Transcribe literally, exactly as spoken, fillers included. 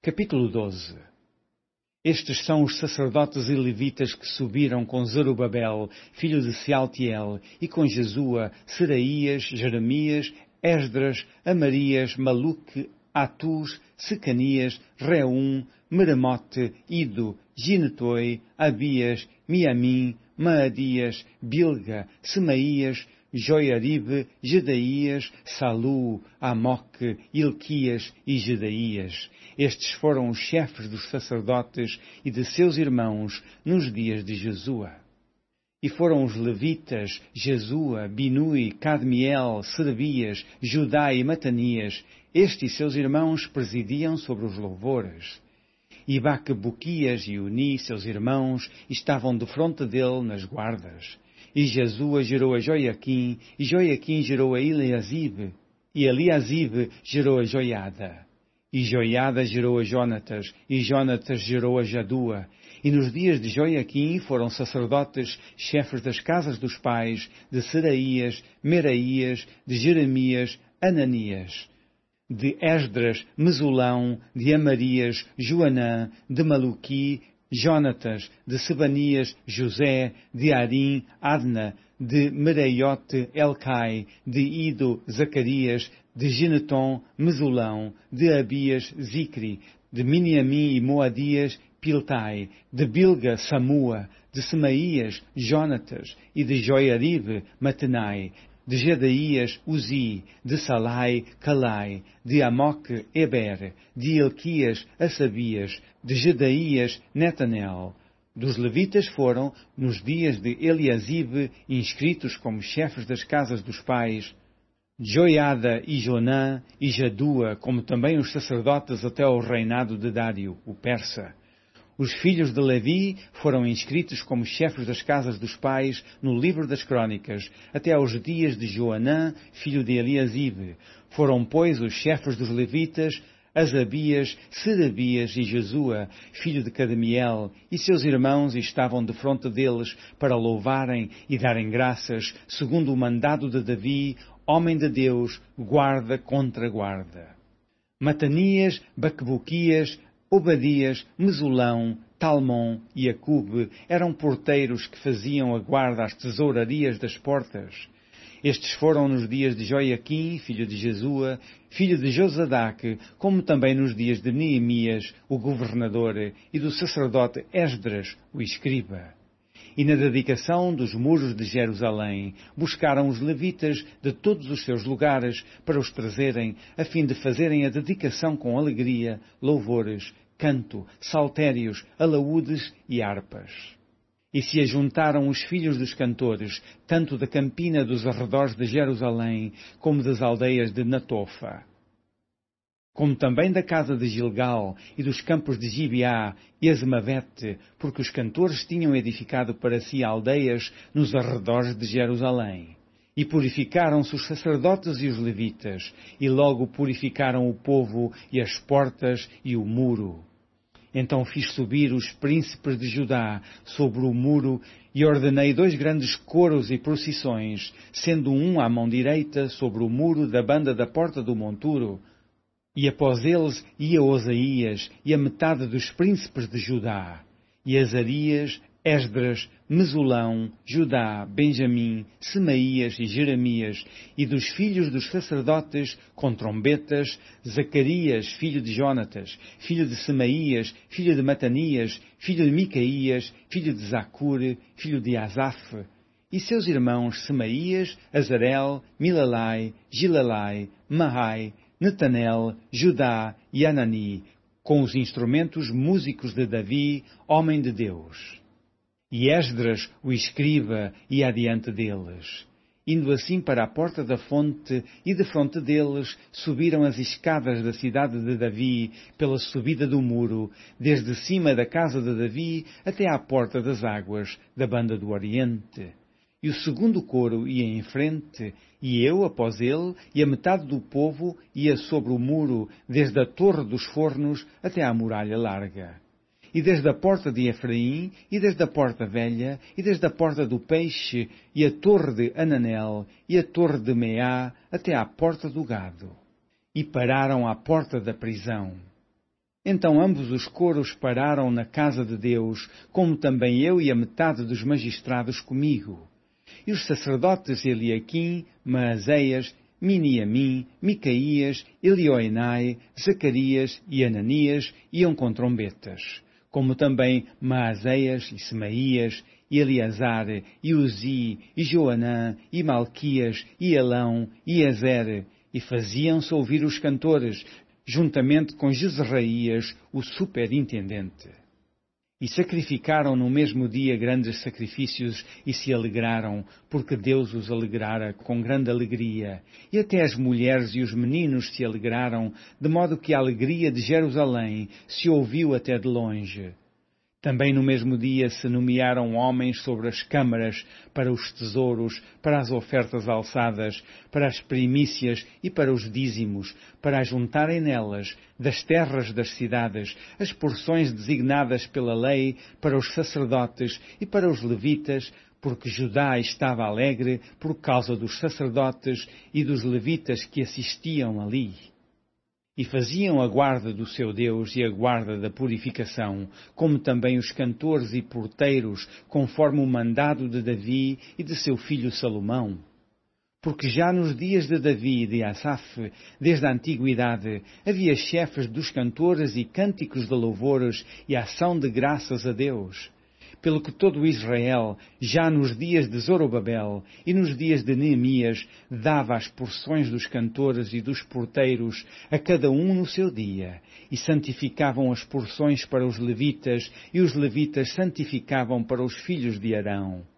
Capítulo doze. Estes são os sacerdotes e levitas que subiram com Zorobabel, filho de Sealtiel, e com Jesua, Seraías, Jeremias, Esdras, Amarias, Maluque, Atus, Secanias, Reum, Meremote, Ido, Ginetoi, Abias, Miamim, Maadias, Bilga, Semaías, Joiaribe, Jedaías, Salu, Amoque, Ilquias e Jedaías. Estes foram os chefes dos sacerdotes e de seus irmãos nos dias de Jesua. E foram os levitas, Jesua, Binui, Cadmiel, Serebias, Judá e Matanias. Estes e seus irmãos presidiam sobre os louvores. E Baquebuquias e Uni, seus irmãos, estavam defronte dele nas guardas. E Jesua gerou a Joiaquim, e Joiaquim gerou a Eliasibe, e Eliasibe gerou a Joiada. E Joiada gerou a Jonatas, e Jonatas gerou a Jadua. E nos dias de Joiaquim foram sacerdotes, chefes das casas dos pais, de Seraías, Meraías, de Jeremias, Ananias, de Esdras, Mesulão, de Amarias, Joanã, de Maluqui, Jonatas, de Sebanias, José, de Arim, Adna, de Meraiote, Elcai, de Ido, Zacarias, de Gineton, Mesulão, de Abias, Zicri, de Miniamim e Moadias, Piltai, de Bilga, Samua, de Semaías, Jonatas, e de Joiaribe, Matenai, de Jedaías, Uzi, de Salai, Calai, de Amoque, Eber, de Elquias, Asabias, de Jedaías, Netanel. Dos levitas foram, nos dias de Eliasibe, inscritos como chefes das casas dos pais, Joiada e Jonã e Jadua, como também os sacerdotes até ao reinado de Dário, o persa. Os filhos de Levi foram inscritos como chefes das casas dos pais no livro das crônicas, até aos dias de Joanã, filho de Eliasibe. Foram, pois, os chefes dos levitas, Asabias, Serebias e Jesua, filho de Cadmiel, e seus irmãos estavam defronte deles para louvarem e darem graças, segundo o mandado de Davi, homem de Deus, guarda contra guarda. Matanias, Baquebuquias, Obadias, Mesulão, Talmon e Acube eram porteiros que faziam a guarda às tesourarias das portas. Estes foram nos dias de Joiaquim, filho de Jesua, filho de Josadaque, como também nos dias de Neemias, o governador, e do sacerdote Esdras, o escriba. E na dedicação dos muros de Jerusalém, buscaram os levitas de todos os seus lugares para os trazerem, a fim de fazerem a dedicação com alegria, louvores, canto, saltérios, alaúdes e harpas. E se ajuntaram os filhos dos cantores, tanto da campina dos arredores de Jerusalém, como das aldeias de Natofa, como também da casa de Gilgal e dos campos de Gibeá e Azmavete, porque os cantores tinham edificado para si aldeias nos arredores de Jerusalém. E purificaram-se os sacerdotes e os levitas, e logo purificaram o povo e as portas e o muro. Então fiz subir os príncipes de Judá sobre o muro e ordenei dois grandes coros e procissões, sendo um à mão direita sobre o muro da banda da porta do monturo. E após eles ia Osaías e a metade dos príncipes de Judá, e Azarias, Esdras, Mesulão, Judá, Benjamim, Semaías e Jeremias, e dos filhos dos sacerdotes, com trombetas, Zacarias, filho de Jonatas, filho de Semaías, filho de Matanias, filho de Micaías, filho de Zacur, filho de Asaf, e seus irmãos Semaías, Azarel, Milalai, Gilalai, Mahai, Netanel, Judá e Anani, com os instrumentos músicos de Davi, homem de Deus. E Esdras, o escriba, ia adiante deles. Indo assim para a porta da fonte, e defronte deles subiram as escadas da cidade de Davi, pela subida do muro, desde cima da casa de Davi até à porta das águas, da banda do Oriente. E o segundo coro ia em frente, e eu após ele, e a metade do povo ia sobre o muro, desde a torre dos fornos até à muralha larga. E desde a porta de Efraim, e desde a porta velha, e desde a porta do peixe, e a torre de Ananel, e a torre de Meá, até à porta do gado. E pararam à porta da prisão. Então ambos os coros pararam na casa de Deus, como também eu e a metade dos magistrados comigo. E os sacerdotes Eliaquim, Maazéias, Miniamim, Micaías, Elioenai, Zacarias e Ananias iam com trombetas, como também Maazéias e Semaías, e Eleazar, e Uzi, e Joanã, e Malquias, e Elão, e Ezer, e faziam-se ouvir os cantores, juntamente com Jezraías, o superintendente. E sacrificaram no mesmo dia grandes sacrifícios e se alegraram, porque Deus os alegrara com grande alegria. E até as mulheres e os meninos se alegraram, de modo que a alegria de Jerusalém se ouviu até de longe. Também no mesmo dia se nomearam homens sobre as câmaras, para os tesouros, para as ofertas alçadas, para as primícias e para os dízimos, para ajuntarem nelas, das terras das cidades, as porções designadas pela lei para os sacerdotes e para os levitas, porque Judá estava alegre por causa dos sacerdotes e dos levitas que assistiam ali. E faziam a guarda do seu Deus e a guarda da purificação, como também os cantores e porteiros, conforme o mandado de Davi e de seu filho Salomão. Porque já nos dias de Davi e de Asaf, desde a antiguidade, havia chefes dos cantores e cânticos de louvores e ação de graças a Deus. Pelo que todo Israel, já nos dias de Zorobabel e nos dias de Neemias, dava as porções dos cantores e dos porteiros, a cada um no seu dia, e santificavam as porções para os levitas, e os levitas santificavam para os filhos de Arão.